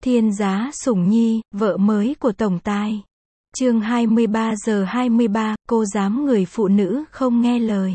Thiên Giá Sủng Nhi, vợ mới của Tổng Tài. Chương 23:23, cô dám người phụ nữ không nghe lời.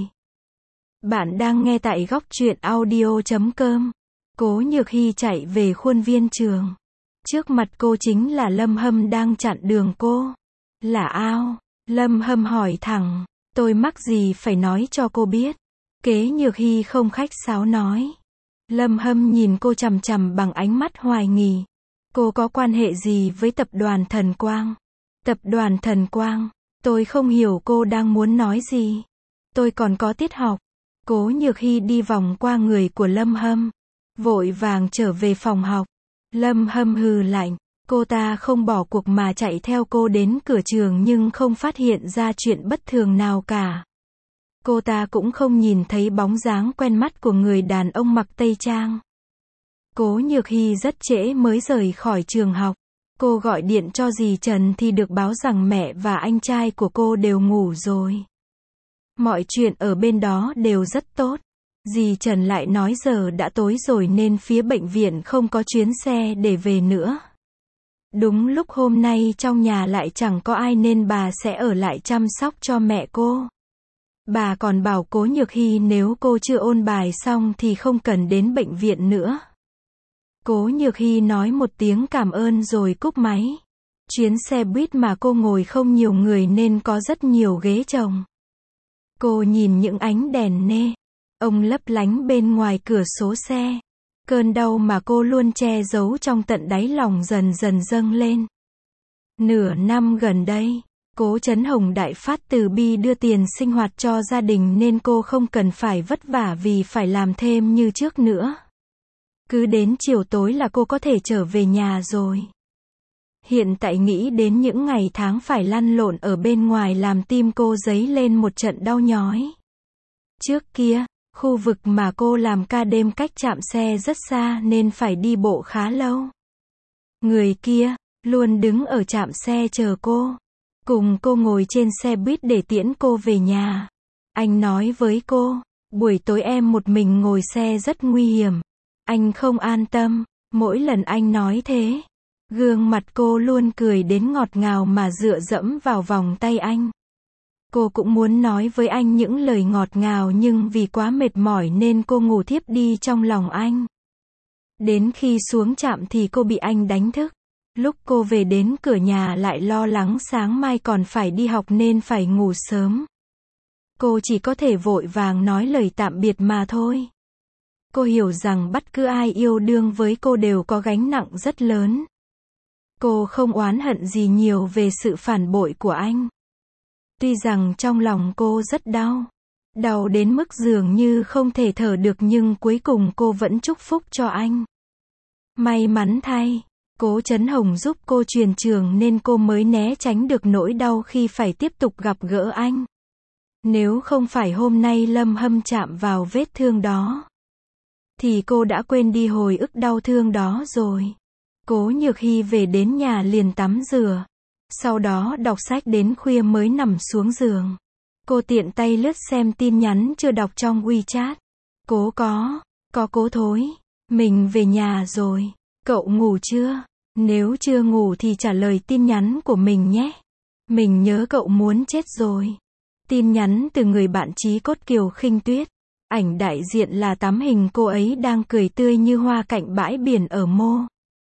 Bạn đang nghe tại góc truyện audio.com. Cố Nhược Hy chạy về khuôn viên trường. Trước mặt cô chính là Lâm Hâm đang chặn đường cô. Là ao? Lâm Hâm hỏi thẳng. Tôi mắc gì phải nói cho cô biết? Kế Nhược Hy không khách sáo nói. Lâm Hâm nhìn cô chằm chằm bằng ánh mắt hoài nghi. Cô có quan hệ gì với tập đoàn Thần Quang? Tập đoàn Thần Quang? Tôi không hiểu cô đang muốn nói gì. Tôi còn có tiết học. Cố Nhược Hy đi vòng qua người của Lâm Hâm, vội vàng trở về phòng học. Lâm Hâm hừ lạnh. Cô ta không bỏ cuộc mà chạy theo cô đến cửa trường nhưng không phát hiện ra chuyện bất thường nào cả. Cô ta cũng không nhìn thấy bóng dáng quen mắt của người đàn ông mặc tây trang. Cố Nhược Hy rất trễ mới rời khỏi trường học. Cô gọi điện cho dì Trần thì được báo rằng mẹ và anh trai của cô đều ngủ rồi. Mọi chuyện ở bên đó đều rất tốt. Dì Trần lại nói giờ đã tối rồi nên phía bệnh viện không có chuyến xe để về nữa. Đúng lúc hôm nay trong nhà lại chẳng có ai nên bà sẽ ở lại chăm sóc cho mẹ cô. Bà còn bảo Cố Nhược Hy nếu cô chưa ôn bài xong thì không cần đến bệnh viện nữa. Cố Nhược Hy nói một tiếng cảm ơn rồi cúp máy. Chuyến xe buýt mà cô ngồi không nhiều người nên có rất nhiều ghế chồng. Cô nhìn những ánh đèn nê ông lấp lánh bên ngoài cửa sổ xe. Cơn đau mà cô luôn che giấu trong tận đáy lòng dần dần dâng lên. Nửa năm gần đây, Cố Trấn Hồng đại phát từ bi đưa tiền sinh hoạt cho gia đình nên cô không cần phải vất vả vì phải làm thêm như trước nữa. Cứ đến chiều tối là cô có thể trở về nhà rồi. Hiện tại nghĩ đến những ngày tháng phải lăn lộn ở bên ngoài làm tim cô dấy lên một trận đau nhói. Trước kia, khu vực mà cô làm ca đêm cách trạm xe rất xa nên phải đi bộ khá lâu. Người kia, luôn đứng ở trạm xe chờ cô. Cùng cô ngồi trên xe buýt để tiễn cô về nhà. Anh nói với cô, buổi tối em một mình ngồi xe rất nguy hiểm. Anh không an tâm. Mỗi lần anh nói thế, gương mặt cô luôn cười đến ngọt ngào mà dựa dẫm vào vòng tay anh. Cô cũng muốn nói với anh những lời ngọt ngào nhưng vì quá mệt mỏi nên cô ngủ thiếp đi trong lòng anh. Đến khi xuống trạm thì cô bị anh đánh thức. Lúc cô về đến cửa nhà lại lo lắng sáng mai còn phải đi học nên phải ngủ sớm. Cô chỉ có thể vội vàng nói lời tạm biệt mà thôi. Cô hiểu rằng bất cứ ai yêu đương với cô đều có gánh nặng rất lớn. Cô không oán hận gì nhiều về sự phản bội của anh. Tuy rằng trong lòng cô rất đau. Đau đến mức dường như không thể thở được nhưng cuối cùng cô vẫn chúc phúc cho anh. May mắn thay, Cố Trấn Hồng giúp cô chuyển trường nên cô mới né tránh được nỗi đau khi phải tiếp tục gặp gỡ anh. Nếu không phải hôm nay Lâm Hâm chạm vào vết thương đó, thì cô đã quên đi hồi ức đau thương đó rồi. Cố Nhược Hy về đến nhà liền tắm rửa. Sau đó đọc sách đến khuya mới nằm xuống giường. Cô tiện tay lướt xem tin nhắn chưa đọc trong WeChat. Cố thối. Mình về nhà rồi. Cậu ngủ chưa? Nếu chưa ngủ thì trả lời tin nhắn của mình nhé. Mình nhớ cậu muốn chết rồi. Tin nhắn từ người bạn chí cốt Kiều Khinh Tuyết. Ảnh đại diện là tấm hình cô ấy đang cười tươi như hoa cạnh bãi biển ở Mô.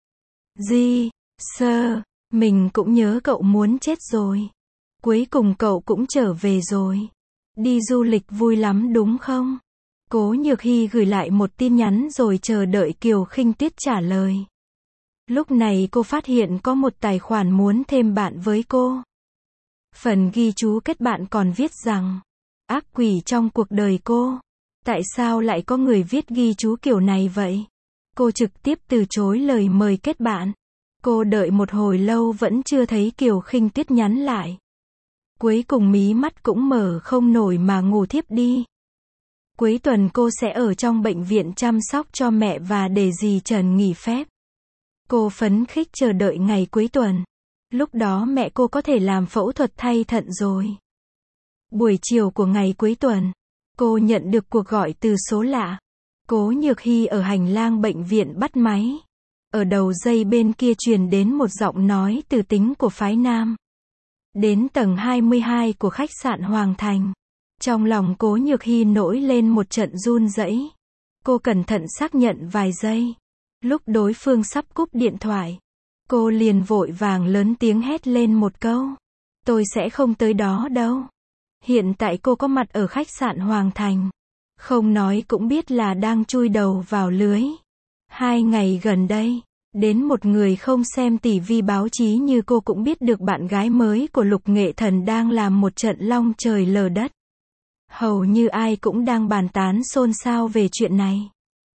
Sơ, mình cũng nhớ cậu muốn chết rồi. Cuối cùng cậu cũng trở về rồi. Đi du lịch vui lắm đúng không? Cố Nhược Hy gửi lại một tin nhắn rồi chờ đợi Kiều Khinh Tuyết trả lời. Lúc này cô phát hiện có một tài khoản muốn thêm bạn với cô. Phần ghi chú kết bạn còn viết rằng, ác quỷ trong cuộc đời cô. Tại sao lại có người viết ghi chú kiểu này vậy? Cô trực tiếp từ chối lời mời kết bạn. Cô đợi một hồi lâu vẫn chưa thấy Kiều Khinh Tuyết nhắn lại. Cuối cùng mí mắt cũng mở không nổi mà ngủ thiếp đi. Cuối tuần cô sẽ ở trong bệnh viện chăm sóc cho mẹ và để dì Trần nghỉ phép. Cô phấn khích chờ đợi ngày cuối tuần. Lúc đó mẹ cô có thể làm phẫu thuật thay thận rồi. Buổi chiều của ngày cuối tuần, cô nhận được cuộc gọi từ số lạ. Cố Nhược Hy ở hành lang bệnh viện bắt máy. Ở đầu dây bên kia truyền đến một giọng nói từ tính của phái nam. Đến tầng 22 của khách sạn Hoàng Thành. Trong lòng Cố Nhược Hy nổi lên một trận run rẩy. Cô cẩn thận xác nhận vài giây. Lúc đối phương sắp cúp điện thoại, cô liền vội vàng lớn tiếng hét lên một câu. Tôi sẽ không tới đó đâu. Hiện tại cô có mặt ở khách sạn Hoàng Thành. Không nói cũng biết là đang chui đầu vào lưới. 2 ngày gần đây, đến một người không xem TV báo chí như cô cũng biết được bạn gái mới của Lục Nghệ Thần đang làm một trận long trời lở đất. Hầu như ai cũng đang bàn tán xôn xao về chuyện này.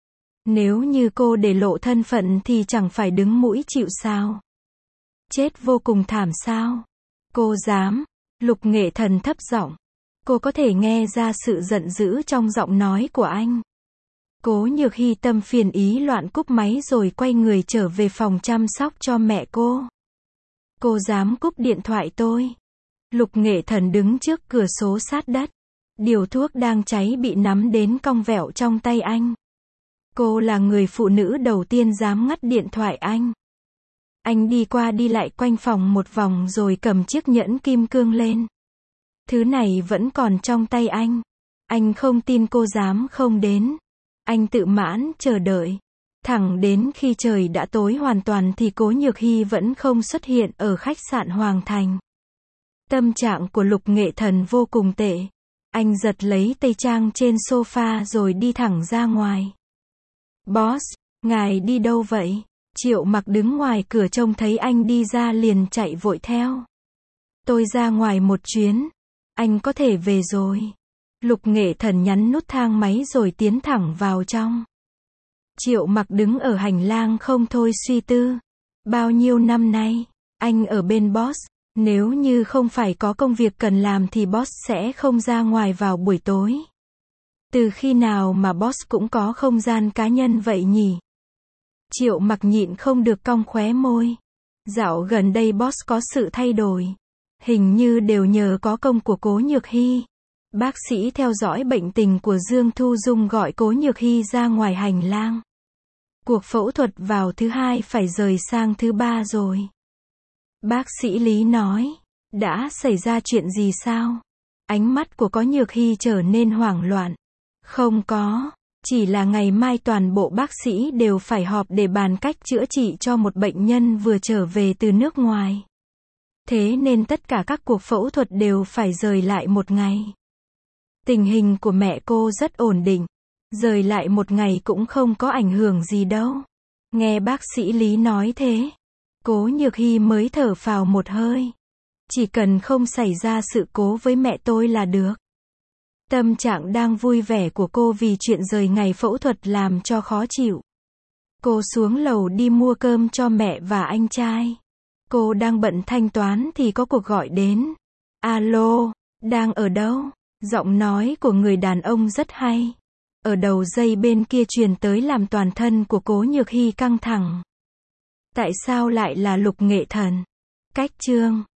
Nếu như cô để lộ thân phận thì chẳng phải đứng mũi chịu sào. Chết vô cùng thảm sao? Cô dám? Lục Nghệ Thần thấp giọng. Cô có thể nghe ra sự giận dữ trong giọng nói của anh. Cố Nhược Hy tâm phiền ý loạn cúp máy rồi quay người trở về phòng chăm sóc cho mẹ cô. Cô dám cúp điện thoại tôi? Lục Nghệ Thần đứng trước cửa sổ sát đất. Điều thuốc đang cháy bị nắm đến cong vẹo trong tay anh. Cô là người phụ nữ đầu tiên dám ngắt điện thoại anh. Anh đi qua đi lại quanh phòng một vòng rồi cầm chiếc nhẫn kim cương lên. Thứ này vẫn còn trong tay anh. Anh không tin cô dám không đến. Anh tự mãn chờ đợi. Thẳng đến khi trời đã tối hoàn toàn thì Cố Nhược Hy vẫn không xuất hiện ở khách sạn Hoàng Thành. Tâm trạng của Lục Nghệ Thần vô cùng tệ. Anh giật lấy tây trang trên sofa rồi đi thẳng ra ngoài. Boss, ngài đi đâu vậy? Triệu Mặc đứng ngoài cửa trông thấy anh đi ra liền chạy vội theo. Tôi ra ngoài một chuyến. Anh có thể về rồi. Lục Nghệ Thần nhấn nút thang máy rồi tiến thẳng vào trong. Triệu Mặc đứng ở hành lang không thôi suy tư. Bao nhiêu năm nay, anh ở bên boss. Nếu như không phải có công việc cần làm thì boss sẽ không ra ngoài vào buổi tối. Từ khi nào mà boss cũng có không gian cá nhân vậy nhỉ? Triệu Mặc nhịn không được cong khóe môi. Dạo gần đây boss có sự thay đổi. Hình như đều nhờ có công của Cố Nhược Hy. Bác sĩ theo dõi bệnh tình của Dương Thu Dung gọi Cố Nhược Hy ra ngoài hành lang. Cuộc phẫu thuật vào thứ 2 phải rời sang thứ 3 rồi. Bác sĩ Lý nói, đã xảy ra chuyện gì sao? Ánh mắt của Cố Nhược Hy trở nên hoảng loạn. Không có, chỉ là ngày mai toàn bộ bác sĩ đều phải họp để bàn cách chữa trị cho một bệnh nhân vừa trở về từ nước ngoài. Thế nên tất cả các cuộc phẫu thuật đều phải rời lại một ngày. Tình hình của mẹ cô rất ổn định. Rời lại một ngày cũng không có ảnh hưởng gì đâu. Nghe bác sĩ Lý nói thế, Cố Nhược Hy mới thở phào một hơi. Chỉ cần không xảy ra sự cố với mẹ tôi là được. Tâm trạng đang vui vẻ của cô vì chuyện rời ngày phẫu thuật làm cho khó chịu. Cô xuống lầu đi mua cơm cho mẹ và anh trai. Cô đang bận thanh toán thì có cuộc gọi đến. Alo, đang ở đâu? Giọng nói của người đàn ông rất hay. Ở đầu dây bên kia truyền tới làm toàn thân của Cố Nhược Hy căng thẳng. Tại sao lại là Lục Nghệ Thần? Cách chương